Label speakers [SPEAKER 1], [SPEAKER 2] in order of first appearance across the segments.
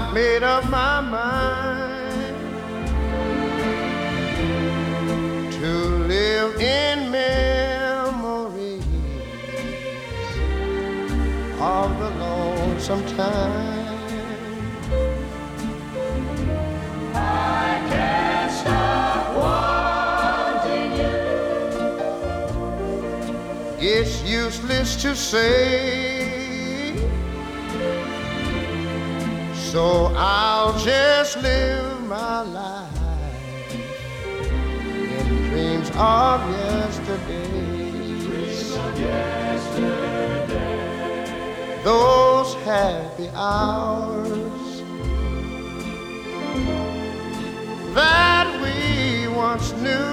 [SPEAKER 1] made up my mind to live in memories of the lonesome time.
[SPEAKER 2] I can't stop wanting you.
[SPEAKER 1] It's useless to say, so I'll just live my life in dreams of yesterdays. Those happy hours that we once knew,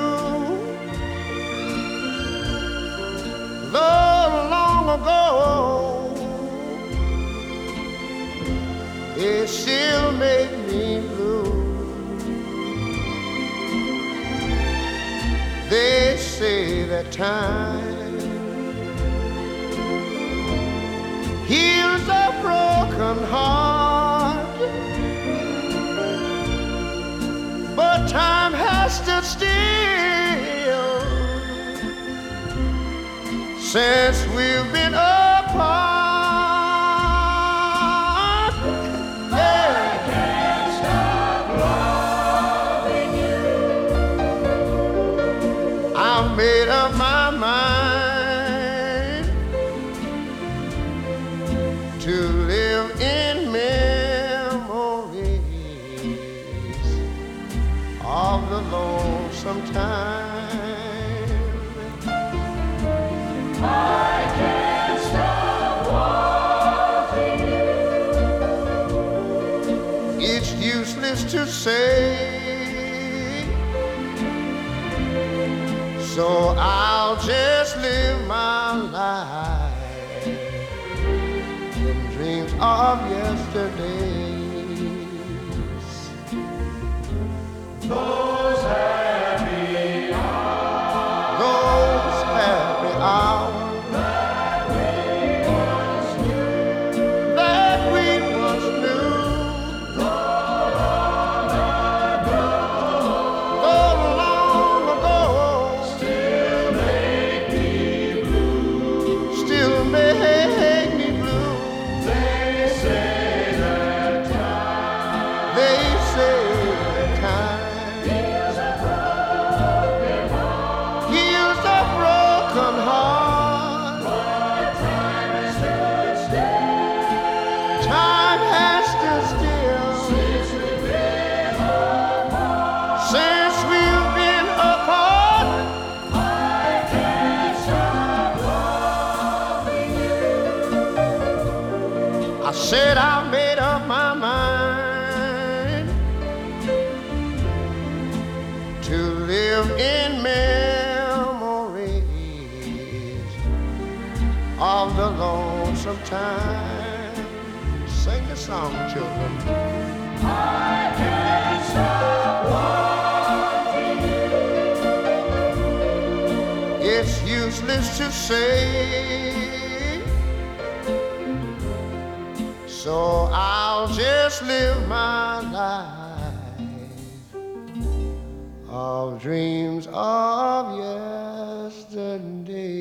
[SPEAKER 1] though long ago, it still make me blue. They say that time heals a broken heart, but time has stood still since we've been apart. Made up my mind to live in memories of the lonesome time.
[SPEAKER 2] I can't stop wanting you.
[SPEAKER 1] It's useless to say, so I'll just live my life in dreams of yesterdays.
[SPEAKER 2] Those happy hours,
[SPEAKER 1] Those happy hours
[SPEAKER 2] that we once knew,
[SPEAKER 1] that we once knew,
[SPEAKER 2] though long ago,
[SPEAKER 1] oh, long ago,
[SPEAKER 2] still make me blue.
[SPEAKER 1] still make me blue.
[SPEAKER 2] They say that time
[SPEAKER 1] They say that time
[SPEAKER 2] heals a broken heart,
[SPEAKER 1] heals a broken heart.
[SPEAKER 2] but time has stood still
[SPEAKER 1] Time has stood still
[SPEAKER 2] since we've been apart.
[SPEAKER 1] since we've been apart.
[SPEAKER 2] I can't stop loving you.
[SPEAKER 1] I said I made up my mind to live in memories of the lonesome time. Sing the song, children.
[SPEAKER 2] I can't stop wanting you.
[SPEAKER 1] It's useless to say, so I'll just live my life of dreams of yesterday.